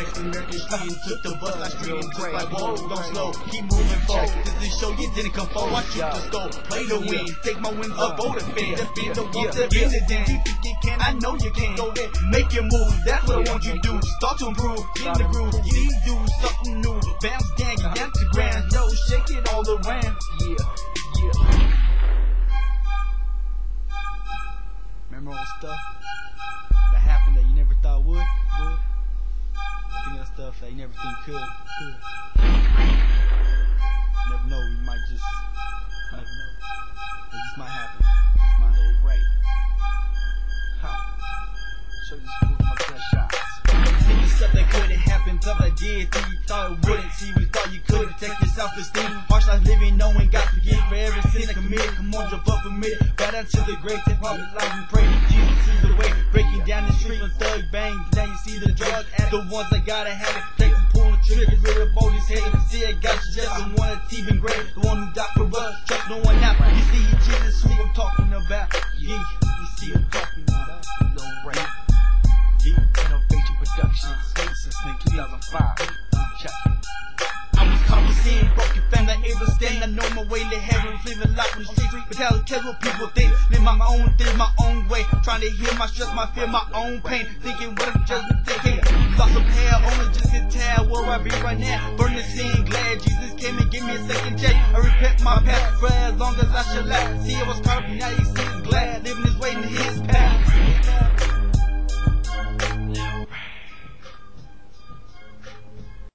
next American street and took the bus. I street and took like, whoa, don't slow, keep moving forward. This is show you didn't come forward. I shoot the score, play the win, take my wins up, go to fan, defend the walls, defend the dance. You think you can, I know you can. Go there, make your move, that's what I want you to do. Start to improve, get in the groove, you need to do something new. Bounce down, get down to the ground, yo, shake it all around. Yeah. Remember all stuff that happened that you never thought would? Think of stuff that you never think could. You never know, you might just never know. It just might happen. Just might go right. Ha. Show you some my best shots. Thinking stuff that couldn't happen, stuff that did, till you thought it wouldn't. See, we thought you could take your self-esteem. Harsh life living, no one got to get for every sin I committed. Come on, jump up a minute. Bow down to the great, take public life and pray. Jesus is the way. Breaking down the street with thug bang. Now you see the drug addicts, the ones that gotta have it. Take and pull the trigger, get rid of all these haters. See, I got you just the one that's even great. The one who died for us, trust no one out. You see, Jesus, who I'm talking about. Yeah, you see, I'm talking about. No right. Innovation Productions, since 2005. Check. I was caught with sin, broken family, able to stand. I know my way to heaven, living life on the street. But tell what people think. Live my own thing, my own way. Trying to heal my stress, my fear, my own pain. Thinking what I'm just thinking. Lost some hair, only just to tell where I be right now. Burning sin, glad Jesus came and gave me a second chance. I repent my past for as long as I should last. See, I was caught up, now you see, glad living his way in his path.